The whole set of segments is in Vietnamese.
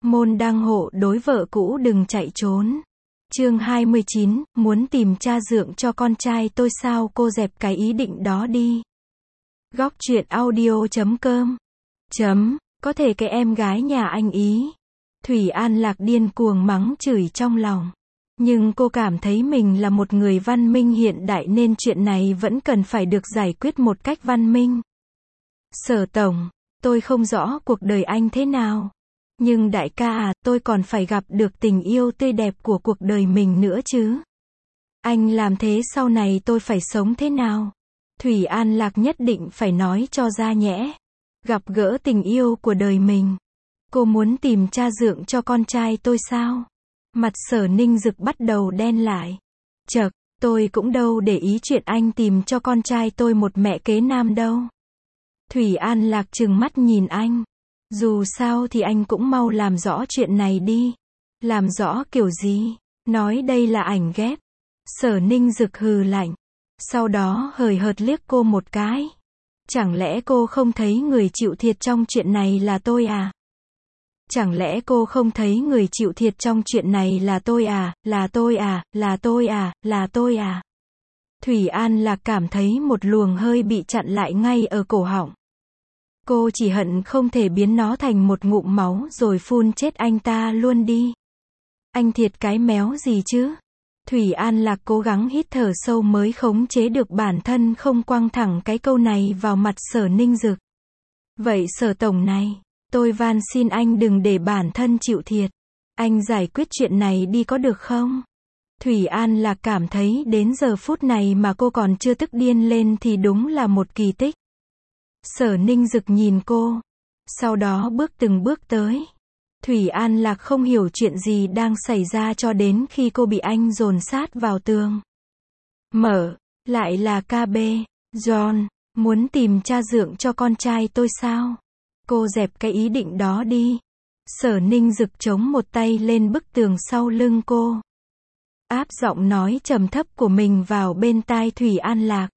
Môn đăng hộ đối vợ cũ đừng chạy trốn. Chương 29, muốn tìm cha dượng cho con trai tôi sao? Cô dẹp cái ý định đó đi. Góc truyện audio.com Có thể cái em gái nhà anh ý. Thủy An Lạc điên cuồng mắng chửi trong lòng. Nhưng cô cảm thấy mình là một người văn minh hiện đại nên chuyện này vẫn cần phải được giải quyết một cách văn minh. Sở tổng, tôi không rõ cuộc đời anh thế nào. Nhưng đại ca à, tôi còn phải gặp được tình yêu tươi đẹp của cuộc đời mình nữa chứ. Anh làm thế sau này tôi phải sống thế nào? Thủy An Lạc nhất định phải nói cho ra nhẽ. Gặp gỡ tình yêu của đời mình. Cô muốn tìm cha dượng cho con trai tôi sao? Mặt Sở Ninh Dực bắt đầu đen lại. Chậc, tôi cũng đâu để ý chuyện anh tìm cho con trai tôi một mẹ kế nam đâu. Thủy An Lạc trừng mắt nhìn anh. Dù sao thì anh cũng mau làm rõ chuyện này đi. Làm rõ kiểu gì? Nói đây là ảnh ghép. Sở Ninh Dực hừ lạnh. Sau đó hời hợt liếc cô một cái. Chẳng lẽ cô không thấy người chịu thiệt trong chuyện này là tôi à? Chẳng lẽ cô không thấy người chịu thiệt trong chuyện này là tôi à, là tôi à, là tôi à, là tôi à? Thủy An Lạc cảm thấy một luồng hơi bị chặn lại ngay ở cổ họng. Cô chỉ hận không thể biến nó thành một ngụm máu rồi phun chết anh ta luôn đi. Anh thiệt cái méo gì chứ? Thủy An Lạc cố gắng hít thở sâu mới khống chế được bản thân không quăng thẳng cái câu này vào mặt Sở Ninh Dực. Vậy Sở tổng này, tôi van xin anh đừng để bản thân chịu thiệt. Anh giải quyết chuyện này đi có được không? Thủy An Lạc cảm thấy đến giờ phút này mà cô còn chưa tức điên lên thì đúng là một kỳ tích. Sở Ninh Dực nhìn cô. Sau đó bước từng bước tới. Thủy An Lạc không hiểu chuyện gì đang xảy ra cho đến khi cô bị anh dồn sát vào tường. Mở, lại là KB. John, muốn tìm cha dượng cho con trai tôi sao? Cô dẹp cái ý định đó đi. Sở Ninh Dực chống một tay lên bức tường sau lưng cô. Áp giọng nói trầm thấp của mình vào bên tai Thủy An Lạc.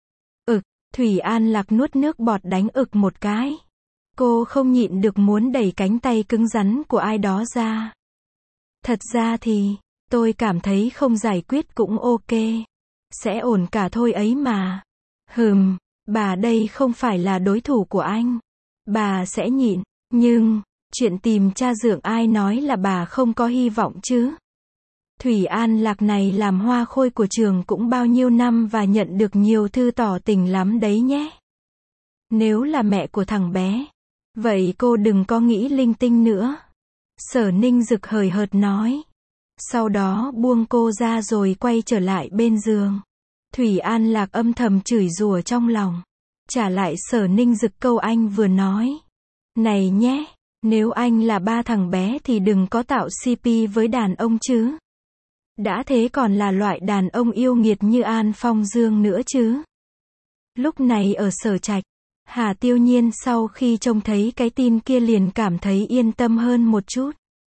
Thủy An Lạc nuốt nước bọt đánh ực một cái. Cô không nhịn được muốn đẩy cánh tay cứng rắn của ai đó ra. Thật ra thì, tôi cảm thấy không giải quyết cũng ok. Sẽ ổn cả thôi ấy mà. Bà đây không phải là đối thủ của anh. Bà sẽ nhịn, nhưng, chuyện tìm cha dượng ai nói là bà không có hy vọng chứ. Thủy An Lạc này làm hoa khôi của trường cũng bao nhiêu năm và nhận được nhiều thư tỏ tình lắm đấy nhé. Nếu là mẹ của thằng bé, vậy cô đừng có nghĩ linh tinh nữa. Sở Ninh Dực hời hợt nói. Sau đó buông cô ra rồi quay trở lại bên giường. Thủy An Lạc âm thầm chửi rủa trong lòng. Trả lại Sở Ninh Dực câu anh vừa nói. Này nhé, nếu anh là ba thằng bé thì đừng có tạo CP với đàn ông chứ. Đã thế còn là loại đàn ông yêu nghiệt như An Phong Dương nữa chứ. Lúc này ở Sở Trạch, Hà Tiêu Nhiên sau khi trông thấy cái tin kia liền cảm thấy yên tâm hơn một chút.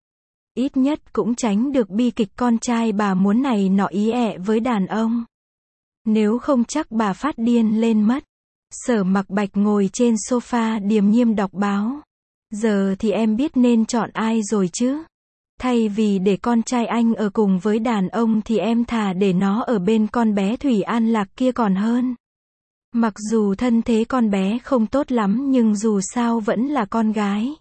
Ít nhất cũng tránh được bi kịch con trai bà muốn này nọ ý ẹ với đàn ông. Nếu không chắc bà phát điên lên mất. Sở Mặc Bạch ngồi trên sofa điềm nhiên đọc báo. Giờ thì em biết nên chọn ai rồi chứ. Thay vì để con trai anh ở cùng với đàn ông thì em thà để nó ở bên con bé Thủy An Lạc kia còn hơn. Mặc dù thân thế con bé không tốt lắm nhưng dù sao vẫn là con gái.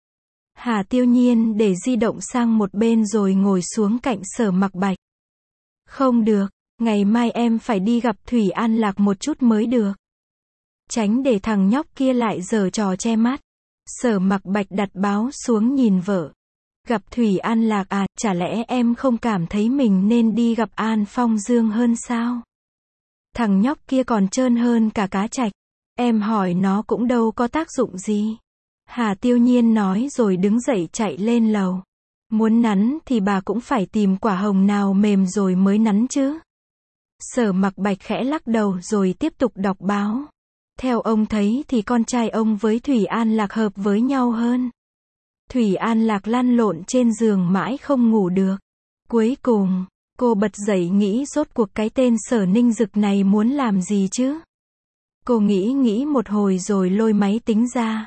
Hà Tiêu Nhiên để di động sang một bên rồi ngồi xuống cạnh Sở Mặc Bạch. Không được, ngày mai em phải đi gặp Thủy An Lạc một chút mới được. Tránh để thằng nhóc kia lại giở trò che mắt. Sở Mặc Bạch đặt báo xuống nhìn vợ. Gặp Thủy An Lạc à, chả lẽ em không cảm thấy mình nên đi gặp An Phong Dương hơn sao? Thằng nhóc kia còn trơn hơn cả cá trạch. Em hỏi nó cũng đâu có tác dụng gì. Hà Tiêu Nhiên nói rồi đứng dậy chạy lên lầu. Muốn nắn thì bà cũng phải tìm quả hồng nào mềm rồi mới nắn chứ. Sở Mặc Bạch khẽ lắc đầu rồi tiếp tục đọc báo. Theo ông thấy thì con trai ông với Thủy An Lạc hợp với nhau hơn. Thủy An Lạc lăn lộn trên giường mãi không ngủ được. Cuối cùng, cô bật dậy nghĩ rốt cuộc cái tên Sở Ninh Dực này muốn làm gì chứ? Cô nghĩ một hồi rồi lôi máy tính ra.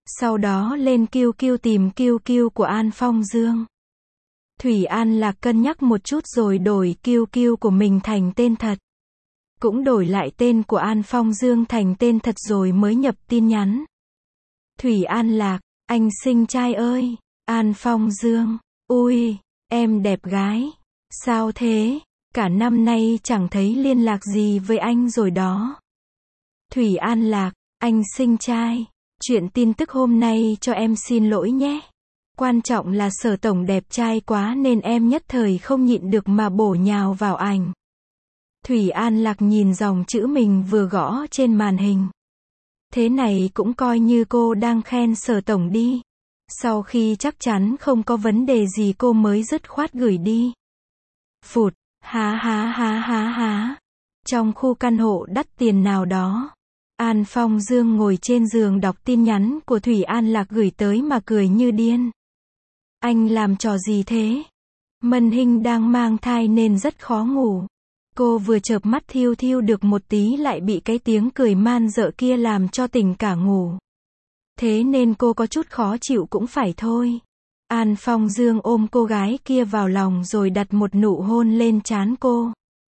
Sau đó lên QQ tìm QQ của An Phong Dương. Thủy An Lạc cân nhắc một chút rồi đổi QQ của mình thành tên thật. Cũng đổi lại tên của An Phong Dương thành tên thật rồi mới nhập tin nhắn. Thủy An Lạc, anh xinh trai ơi. An Phong Dương, ui, em đẹp gái. Sao thế? Cả năm nay chẳng thấy liên lạc gì với anh rồi đó. Thủy An Lạc, anh xinh trai. Chuyện tin tức hôm nay cho em xin lỗi nhé. Quan trọng là Sở tổng đẹp trai quá nên em nhất thời không nhịn được mà bổ nhào vào ảnh. Thủy An Lạc nhìn dòng chữ mình vừa gõ trên màn hình. Thế này cũng coi như cô đang khen Sở tổng đi. Sau khi chắc chắn không có vấn đề gì cô mới dứt khoát gửi đi. Phụt, há há há há há. Trong khu căn hộ đắt tiền nào đó, An Phong Dương ngồi trên giường đọc tin nhắn của Thủy An Lạc gửi tới mà cười như điên. Anh làm trò gì thế? Mân Hinh đang mang thai nên rất khó ngủ. Cô vừa chợp mắt thiêu thiêu được một tí lại bị cái tiếng cười man dợ kia làm cho tỉnh cả ngủ. Thế nên cô có chút khó chịu cũng phải thôi. An Phong Dương ôm cô gái kia vào lòng rồi đặt một nụ hôn lên trán cô.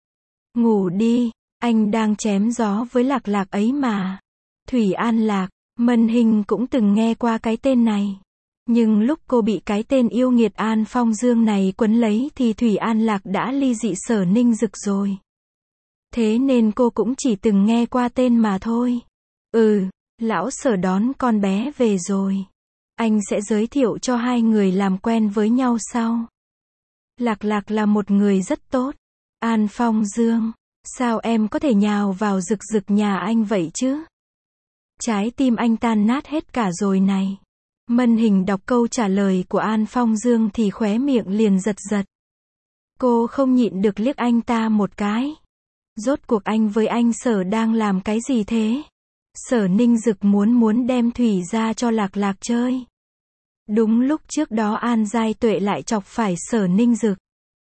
Ngủ đi, anh đang chém gió với Lạc Lạc ấy mà. Thủy An Lạc, Mân Hinh cũng từng nghe qua cái tên này. Nhưng lúc cô bị cái tên yêu nghiệt An Phong Dương này quấn lấy thì Thủy An Lạc đã ly dị Sở Ninh Dực rồi. Thế nên cô cũng chỉ từng nghe qua tên mà thôi. Lão Sở đón con bé về rồi. Anh sẽ giới thiệu cho hai người làm quen với nhau sau. Lạc Lạc là một người rất tốt. An Phong Dương, sao em có thể nhào vào rực rực nhà anh vậy chứ? Trái tim anh tan nát hết cả rồi này. Mân Hình đọc câu trả lời của An Phong Dương thì khóe miệng liền giật giật. Cô không nhịn được liếc anh ta một cái. Rốt cuộc anh với anh Sở đang làm cái gì thế? Sở Ninh Dực muốn đem Thủy ra cho Lạc Lạc chơi. Đúng lúc trước đó An Giai Tuệ lại chọc phải Sở Ninh Dực.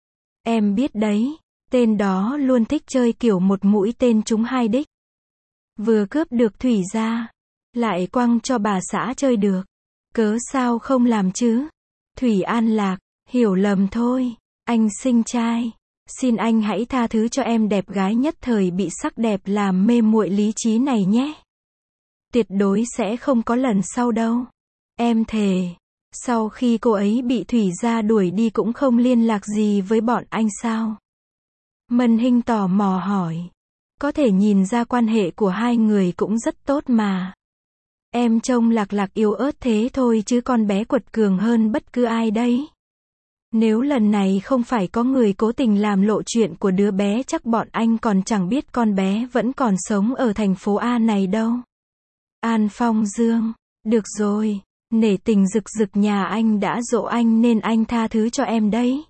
Em biết đấy, tên đó luôn thích chơi kiểu một mũi tên trúng hai đích. Vừa cướp được Thủy ra, lại quăng cho bà xã chơi được. Cớ sao không làm chứ? Thủy An Lạc, hiểu lầm thôi. Anh xinh trai. Xin anh hãy tha thứ cho em đẹp gái nhất thời bị sắc đẹp làm mê muội lý trí này nhé. Tuyệt đối sẽ không có lần sau đâu. Em thề. Sau khi cô ấy bị Thủy gia đuổi đi cũng không liên lạc gì với bọn anh sao? Mân Hinh tò mò hỏi. Có thể nhìn ra quan hệ của hai người cũng rất tốt mà. Em trông Lạc Lạc yếu ớt thế thôi chứ con bé quật cường hơn bất cứ ai đấy. Nếu lần này không phải có người cố tình làm lộ chuyện của đứa bé chắc bọn anh còn chẳng biết con bé vẫn còn sống ở thành phố A này đâu. An Phong Dương, được rồi, nể tình rực rực nhà anh đã dỗ anh nên anh tha thứ cho em đấy.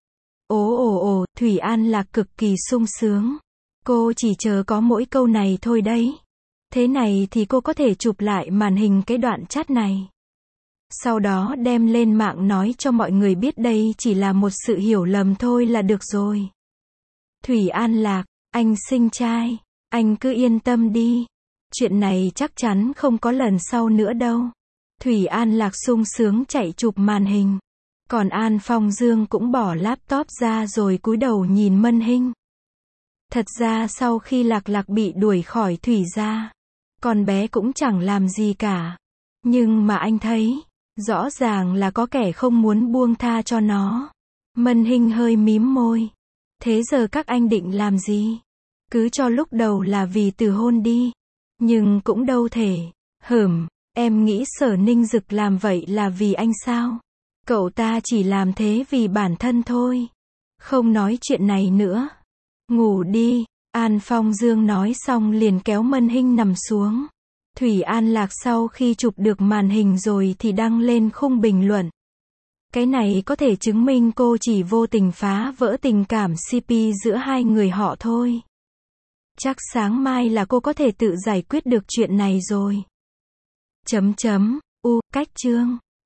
Ồ, Thủy An Lạc cực kỳ sung sướng. Cô chỉ chờ có mỗi câu này thôi đấy. Thế này thì cô có thể chụp lại màn hình cái đoạn chat này. Sau đó đem lên mạng nói cho mọi người biết đây chỉ là một sự hiểu lầm thôi là được rồi. Thủy An Lạc, anh xinh trai, anh cứ yên tâm đi. Chuyện này chắc chắn không có lần sau nữa đâu. Thủy An Lạc sung sướng chạy chụp màn hình. Còn An Phong Dương cũng bỏ laptop ra rồi cúi đầu nhìn Mân Hinh. Thật ra sau khi Lạc Lạc bị đuổi khỏi Thủy gia, con bé cũng chẳng làm gì cả. Nhưng mà anh thấy, rõ ràng là có kẻ không muốn buông tha cho nó. Mân Hinh hơi mím môi. Thế giờ các anh định làm gì? Cứ cho lúc đầu là vì từ hôn đi. Nhưng cũng đâu thể. Em nghĩ Sở Ninh Dực làm vậy là vì anh sao? Cậu ta chỉ làm thế vì bản thân thôi. Không nói chuyện này nữa. Ngủ đi. An Phong Dương nói xong liền kéo Mân Hinh nằm xuống. Thủy An Lạc sau khi chụp được màn hình rồi thì đăng lên khung bình luận. Cái này có thể chứng minh cô chỉ vô tình phá vỡ tình cảm CP giữa hai người họ thôi. Chắc sáng mai là cô có thể tự giải quyết được chuyện này rồi. Cách chương